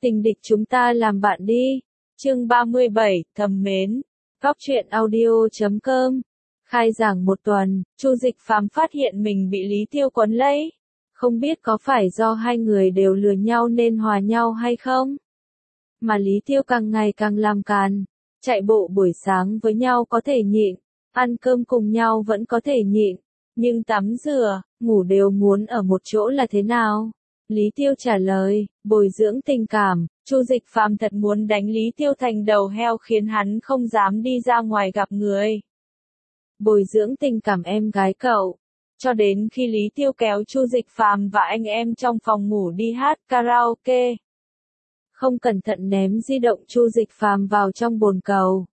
Tình địch chúng ta làm bạn đi. Chương 37, thầm mến. Góc truyện audio.com. Khai giảng một tuần, Chu Dịch Phàm phát hiện mình bị Lý Tiêu quấn lấy. Không biết có phải do hai người đều lừa nhau nên hòa nhau hay không? Mà Lý Tiêu càng ngày càng làm càn. Chạy bộ buổi sáng với nhau có thể nhịn, ăn cơm cùng nhau vẫn có thể nhịn, nhưng tắm rửa, ngủ đều muốn ở một chỗ là thế nào? Lý Tiêu trả lời, bồi dưỡng tình cảm. Chu Dịch Phàm thật muốn đánh Lý Tiêu thành đầu heo khiến hắn không dám đi ra ngoài gặp người. Bồi dưỡng tình cảm em gái cậu. Cho đến khi Lý Tiêu kéo Chu Dịch Phàm và anh em trong phòng ngủ đi hát karaoke. Không cẩn thận ném di động Chu Dịch Phàm vào trong bồn cầu.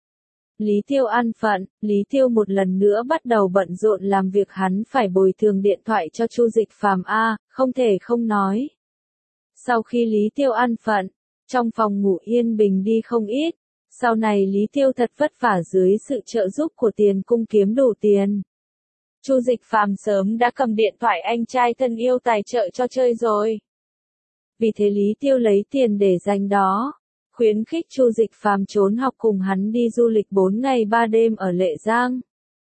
Lý Tiêu an phận, Lý Tiêu một lần nữa bắt đầu bận rộn làm việc hắn phải bồi thường điện thoại cho Chu Dịch Phàm không thể không nói. Sau khi Lý Tiêu an phận, trong phòng ngủ yên bình đi không ít, sau này Lý Tiêu thật vất vả dưới sự trợ giúp của Tiền Cung kiếm đủ tiền. Chu Dịch Phàm sớm đã cầm điện thoại anh trai thân yêu tài trợ cho chơi rồi. Vì thế Lý Tiêu lấy tiền để dành đó. Khuyến khích Chu Dịch Phàm trốn học cùng hắn đi du lịch 4 ngày 3 đêm ở Lệ Giang.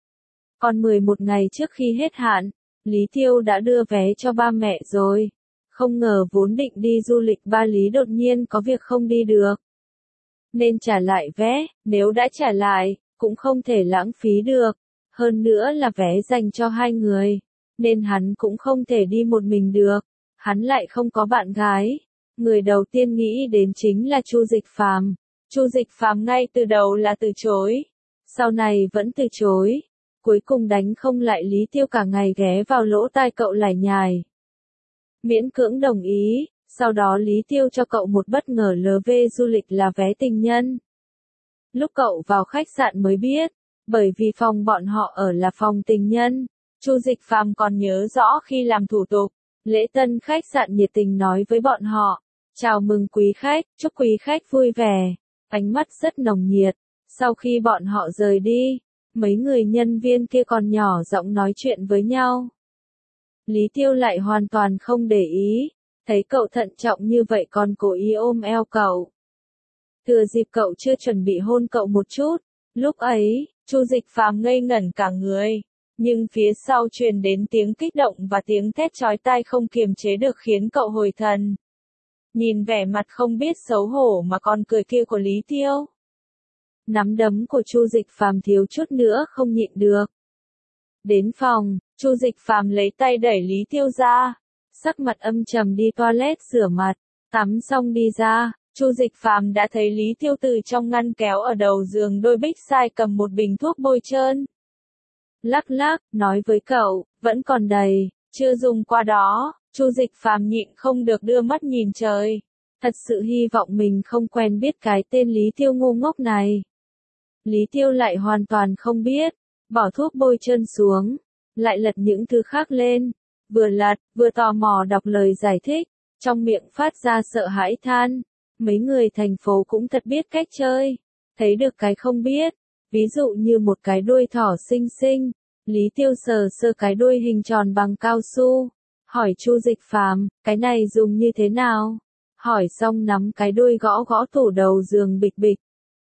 Còn 11 ngày trước khi hết hạn, Lý Tiêu đã đưa vé cho ba mẹ rồi. Không ngờ vốn định đi du lịch Ba Lý đột nhiên có việc không đi được. Nên trả lại vé, nếu đã trả lại, cũng không thể lãng phí được. Hơn nữa là vé dành cho hai người, nên hắn cũng không thể đi một mình được. Hắn lại không có bạn gái. Người đầu tiên nghĩ đến chính là Chu Dịch Phàm. Chu Dịch Phàm ngay từ đầu là từ chối. Sau này vẫn từ chối. Cuối cùng đánh không lại Lý Tiêu cả ngày ghé vào lỗ tai cậu lải nhải. Miễn cưỡng đồng ý, sau đó Lý Tiêu cho cậu một bất ngờ LV du lịch là vé tình nhân. Lúc cậu vào khách sạn mới biết, bởi vì phòng bọn họ ở là phòng tình nhân. Chu Dịch Phàm còn nhớ rõ khi làm thủ tục, lễ tân khách sạn nhiệt tình nói với bọn họ, chào mừng quý khách, chúc quý khách vui vẻ, ánh mắt rất nồng nhiệt. Sau khi bọn họ rời đi, mấy người nhân viên kia còn nhỏ giọng nói chuyện với nhau. Lý Tiêu lại hoàn toàn không để ý, thấy cậu thận trọng như vậy còn cố ý ôm eo cậu. Thừa dịp cậu chưa chuẩn bị hôn cậu một chút, lúc ấy, Chu Dịch Phàm ngây ngẩn cả người. Nhưng phía sau truyền đến tiếng kích động và tiếng thét chói tai không kiềm chế được khiến cậu hồi thần. Nhìn vẻ mặt không biết xấu hổ mà còn cười kia của Lý Tiêu. Nắm đấm của Chu Dịch Phàm thiếu chút nữa không nhịn được. Đến phòng, Chu Dịch Phàm lấy tay đẩy Lý Tiêu ra, sắc mặt âm trầm đi toilet rửa mặt, tắm xong đi ra. Chu Dịch Phàm đã thấy Lý Tiêu từ trong ngăn kéo ở đầu giường đôi bích sai cầm một bình thuốc bôi trơn. Lắc lắc, nói với cậu, vẫn còn đầy, chưa dùng qua đó. Chu Dịch Phàm nhịn không được đưa mắt nhìn trời. Thật sự hy vọng mình không quen biết cái tên Lý Tiêu ngu ngốc này. Lý Tiêu lại hoàn toàn không biết, bỏ thuốc bôi trơn xuống, lại lật những thứ khác lên. Vừa lật, vừa tò mò đọc lời giải thích, trong miệng phát ra sợ hãi than. Mấy người thành phố cũng thật biết cách chơi, thấy được cái không biết. Ví dụ như một cái đuôi thỏ xinh xinh, Lý Tiêu sờ sờ cái đuôi hình tròn bằng cao su, hỏi Chu Dịch Phàm, cái này dùng như thế nào? Hỏi xong nắm cái đuôi gõ gõ tủ đầu giường bịch bịch.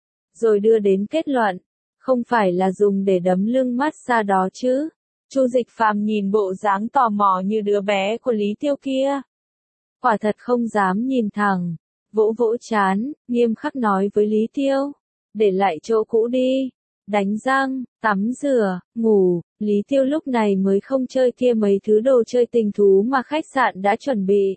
Rồi đưa đến kết luận, không phải là dùng để đấm lưng massage đó chứ. Chu Dịch Phàm nhìn bộ dáng tò mò như đứa bé của Lý Tiêu kia. Quả thật không dám nhìn thẳng, vỗ vỗ trán, nghiêm khắc nói với Lý Tiêu, để lại chỗ cũ đi. Đánh răng, tắm rửa, ngủ, Lý Tiêu lúc này mới không chơi kia mấy thứ đồ chơi tình thú mà khách sạn đã chuẩn bị.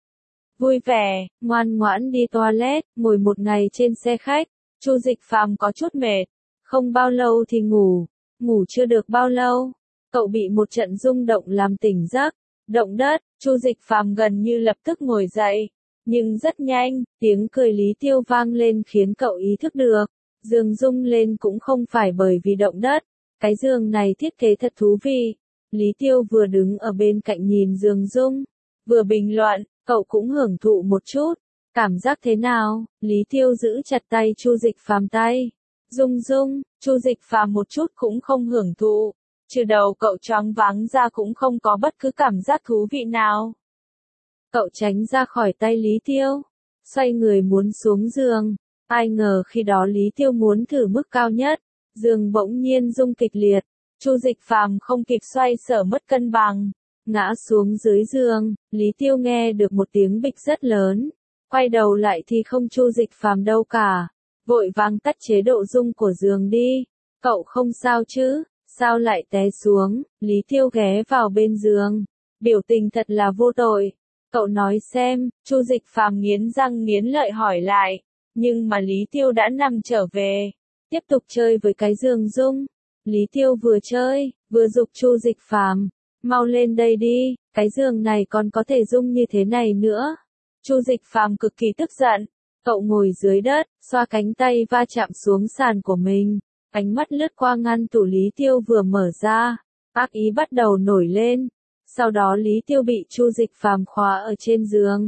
Vui vẻ, ngoan ngoãn đi toilet, ngồi một ngày trên xe khách, Chu Dịch Phàm có chút mệt, không bao lâu thì ngủ chưa được bao lâu, cậu bị một trận rung động làm tỉnh giấc, động đất. Chu Dịch Phàm gần như lập tức ngồi dậy, nhưng rất nhanh, tiếng cười Lý Tiêu vang lên khiến cậu ý thức được. Giường rung lên cũng không phải bởi vì động đất, cái giường này thiết kế thật thú vị. Lý Tiêu vừa đứng ở bên cạnh nhìn giường rung, vừa bình luận, cậu cũng hưởng thụ một chút. Cảm giác thế nào? Lý Tiêu giữ chặt tay Chu Dịch Phàm tay. Rung, Chu Dịch Phàm một chút cũng không hưởng thụ. Trừ đầu cậu choáng váng ra cũng không có bất cứ cảm giác thú vị nào. Cậu tránh ra khỏi tay Lý Tiêu. xoay người muốn xuống giường. Ai ngờ khi đó Lý Tiêu muốn thử mức cao nhất, giường bỗng nhiên rung kịch liệt. Chu Dịch Phàm không kịp xoay sở mất cân bằng, ngã xuống dưới giường. Lý Tiêu nghe được một tiếng bịch rất lớn, quay đầu lại thì không Chu Dịch Phàm đâu cả, vội vàng tắt chế độ rung của giường đi. Cậu không sao chứ? Sao lại té xuống? Lý Tiêu ghé vào bên giường, biểu tình thật là vô tội. Cậu nói xem. Chu Dịch Phàm nghiến răng nghiến lợi hỏi lại, nhưng mà Lý Tiêu đã nằm trở về, tiếp tục chơi với cái giường rung. Lý Tiêu vừa chơi, vừa giục Chu Dịch Phàm, mau lên đây đi, cái giường này còn có thể rung như thế này nữa. Chu Dịch Phàm cực kỳ tức giận, cậu ngồi dưới đất, xoa cánh tay va chạm xuống sàn của mình, ánh mắt lướt qua ngăn tủ Lý Tiêu vừa mở ra, ác ý bắt đầu nổi lên. Sau đó Lý Tiêu bị Chu Dịch Phàm khóa ở trên giường.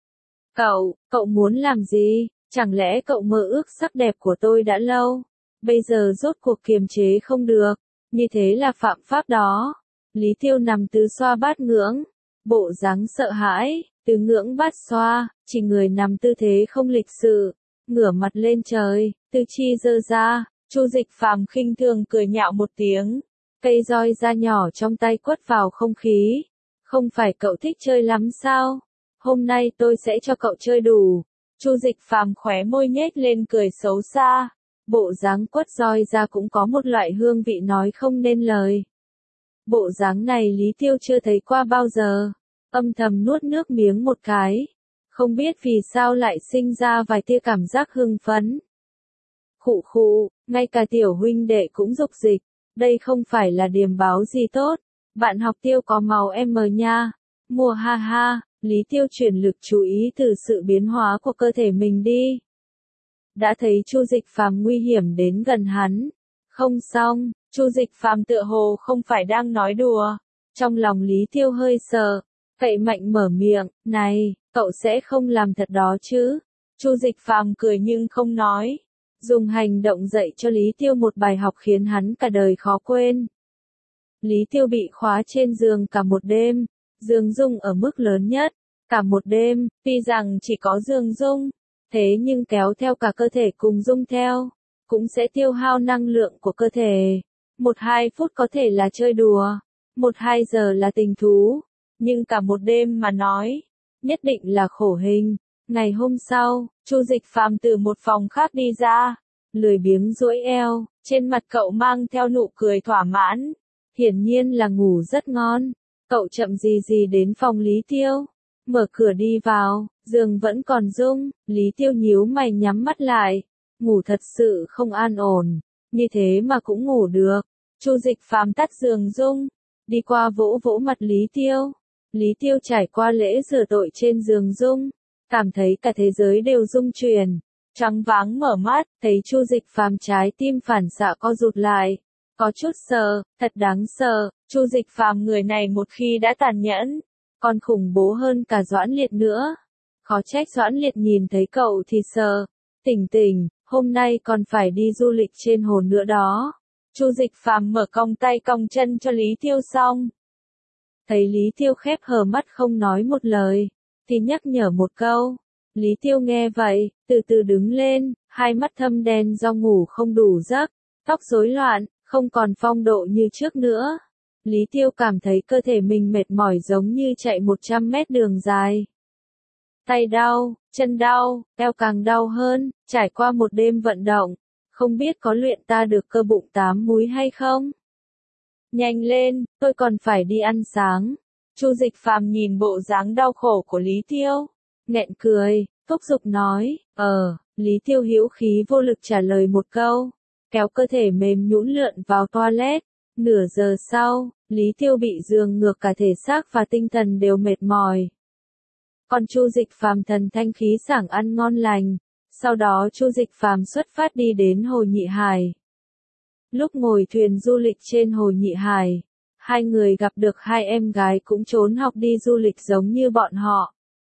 Cậu muốn làm gì? Chẳng lẽ cậu mơ ước sắc đẹp của tôi đã lâu, bây giờ rốt cuộc kiềm chế không được, như thế là phạm pháp đó. Lý Tiêu nằm tứ xoa bát ngưỡng, bộ dáng sợ hãi, tứ ngưỡng bát xoa, chỉ người nằm tư thế không lịch sự, ngửa mặt lên trời, tứ chi giơ ra. Chu Dịch Phàm khinh thường cười nhạo một tiếng, cây roi da nhỏ trong tay quất vào không khí. Không phải cậu thích chơi lắm sao? Hôm nay tôi sẽ cho cậu chơi đủ. Chu Dịch Phàm khóe môi nhếch lên cười xấu xa, bộ dáng quất roi ra cũng có một loại hương vị nói không nên lời. Bộ dáng này Lý Tiêu chưa thấy qua bao giờ, âm thầm nuốt nước miếng một cái, không biết vì sao lại sinh ra vài tia cảm giác hưng phấn. Khụ khụ, ngay cả tiểu huynh đệ cũng dục dịch, đây không phải là điềm báo gì tốt, bạn học Tiêu có màu M nha, mùa ha ha. Lý Tiêu chuyển lực chú ý từ sự biến hóa của cơ thể mình đi. Đã thấy Chu Dịch Phàm nguy hiểm đến gần hắn. Không xong, Chu Dịch Phàm tựa hồ không phải đang nói đùa. Trong lòng Lý Tiêu hơi sợ, cậy mạnh mở miệng, này, cậu sẽ không làm thật đó chứ? Chu Dịch Phàm cười nhưng không nói, dùng hành động dạy cho Lý Tiêu một bài học khiến hắn cả đời khó quên. Lý Tiêu bị khóa trên giường cả một đêm. Giường rung ở mức lớn nhất, cả một đêm, tuy rằng chỉ có giường rung, thế nhưng kéo theo cả cơ thể cùng rung theo, cũng sẽ tiêu hao năng lượng của cơ thể. 1-2 phút có thể là chơi đùa, 1-2 giờ là tình thú, nhưng cả một đêm mà nói, nhất định là khổ hình. Ngày hôm sau, Chu Dịch Phàm từ một phòng khác đi ra, lười biếng duỗi eo, trên mặt cậu mang theo nụ cười thỏa mãn, hiển nhiên là ngủ rất ngon. Cậu chậm gì gì đến phòng Lý Tiêu, mở cửa đi vào, giường vẫn còn rung, Lý Tiêu nhíu mày nhắm mắt lại, ngủ thật sự không an ổn, như thế mà cũng ngủ được. Chu Dịch Phàm tắt giường rung, đi qua vỗ vỗ mặt Lý Tiêu. Lý Tiêu trải qua lễ rửa tội trên giường rung, cảm thấy cả thế giới đều rung chuyển, choáng váng mở mắt, thấy Chu Dịch Phàm trái tim phản xạ co rụt lại. Có chút sợ, thật đáng sợ, Chu Dịch Phàm người này một khi đã tàn nhẫn, còn khủng bố hơn cả Doãn Liệt nữa. Khó trách Doãn Liệt nhìn thấy cậu thì sợ. Tỉnh, hôm nay còn phải đi du lịch trên hồ nữa đó. Chu Dịch Phàm mở cong tay cong chân cho Lý Tiêu xong. Thấy Lý Tiêu khép hờ mắt không nói một lời, thì nhắc nhở một câu. Lý Tiêu nghe vậy, từ từ đứng lên, hai mắt thâm đen do ngủ không đủ giấc, tóc rối loạn, không còn phong độ như trước nữa. Lý Tiêu cảm thấy cơ thể mình mệt mỏi giống như chạy 100 mét đường dài. Tay đau, chân đau, eo càng đau hơn, trải qua một đêm vận động, không biết có luyện ta được cơ bụng 8 múi hay không? Nhanh lên, tôi còn phải đi ăn sáng. Chu Dịch Phàm nhìn bộ dáng đau khổ của Lý Tiêu, nghẹn cười, thúc giục nói, Lý Tiêu hữu khí vô lực trả lời một câu, kéo cơ thể mềm nhũn lượn vào toilet. Nửa giờ sau, Lý Tiêu bị giường ngược cả thể xác và tinh thần đều mệt mỏi. Còn Chu Dịch Phàm thần thanh khí sảng ăn ngon lành. Sau đó Chu Dịch Phàm xuất phát đi đến Hồ Nhị Hải. Lúc ngồi thuyền du lịch trên Hồ Nhị Hải, hai người gặp được hai em gái cũng trốn học đi du lịch giống như bọn họ.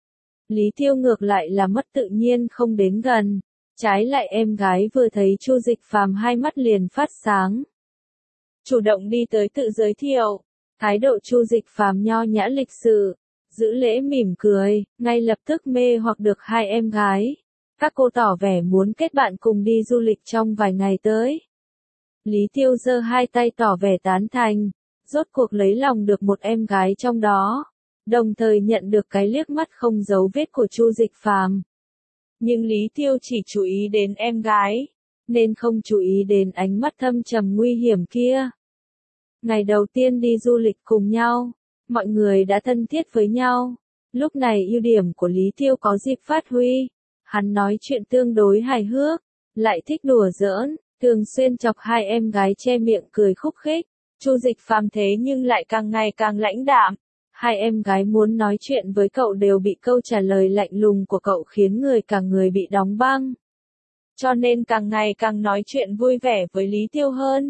Lý Tiêu ngược lại là mất tự nhiên không đến gần, trái lại em gái vừa thấy Chu Dịch Phàm hai mắt liền phát sáng. Chủ động đi tới tự giới thiệu, thái độ Chu Dịch Phàm nho nhã lịch sự, giữ lễ mỉm cười, ngay lập tức mê hoặc được hai em gái. Các cô tỏ vẻ muốn kết bạn cùng đi du lịch trong vài ngày tới. Lý Tiêu giơ hai tay tỏ vẻ tán thành, rốt cuộc lấy lòng được một em gái trong đó, đồng thời nhận được cái liếc mắt không giấu vết của Chu Dịch Phàm. Nhưng Lý Tiêu chỉ chú ý đến em gái, nên không chú ý đến ánh mắt thâm trầm nguy hiểm kia. Ngày đầu tiên đi du lịch cùng nhau, mọi người đã thân thiết với nhau. Lúc này ưu điểm của Lý Tiêu có dịp phát huy. Hắn nói chuyện tương đối hài hước, lại thích đùa giỡn, thường xuyên chọc hai em gái che miệng cười khúc khích. Chu Dịch Phàm thế nhưng lại càng ngày càng lãnh đạm. Hai em gái muốn nói chuyện với cậu đều bị câu trả lời lạnh lùng của cậu khiến cả người bị đóng băng. Cho nên càng ngày càng nói chuyện vui vẻ với Lý Tiêu hơn.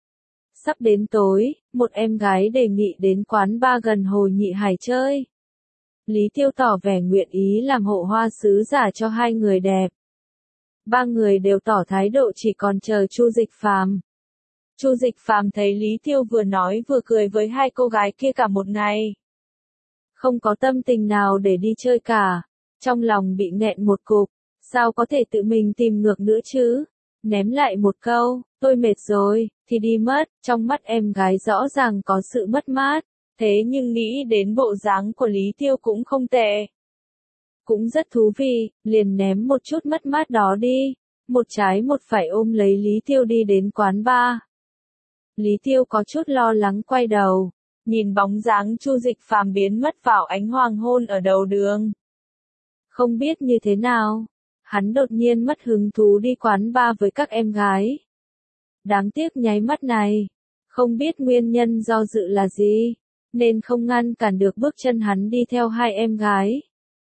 Sắp đến tối, một em gái đề nghị đến quán bar gần Hồ Nhị Hải chơi. Lý Tiêu tỏ vẻ nguyện ý làm hộ hoa sứ giả cho hai người đẹp. Ba người đều tỏ thái độ chỉ còn chờ Chu Dịch Phàm. Chu Dịch Phàm thấy Lý Tiêu vừa nói vừa cười với hai cô gái kia cả một ngày. Không có tâm tình nào để đi chơi cả. Trong lòng bị nghẹn một cục. Sao có thể tự mình tìm ngược nữa chứ? Ném lại một câu, tôi mệt rồi, thì đi mất. Trong mắt em gái rõ ràng có sự mất mát. Thế nhưng nghĩ đến bộ dáng của Lý Tiêu cũng không tệ. Cũng rất thú vị, liền ném một chút mất mát đó đi. Một trái một phải ôm lấy Lý Tiêu đi đến quán bar. Lý Tiêu có chút lo lắng quay đầu, nhìn bóng dáng Chu Dịch Phàm biến mất vào ánh hoàng hôn ở đầu đường. Không biết như thế nào, hắn đột nhiên mất hứng thú đi quán bar với các em gái. Đáng tiếc nháy mắt này, không biết nguyên nhân do dự là gì, nên không ngăn cản được bước chân hắn đi theo hai em gái.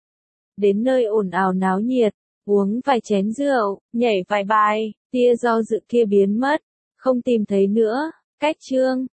Đến nơi ồn ào náo nhiệt, uống vài chén rượu, nhảy vài bài, tia do dự kia biến mất, không tìm thấy nữa. Cách chương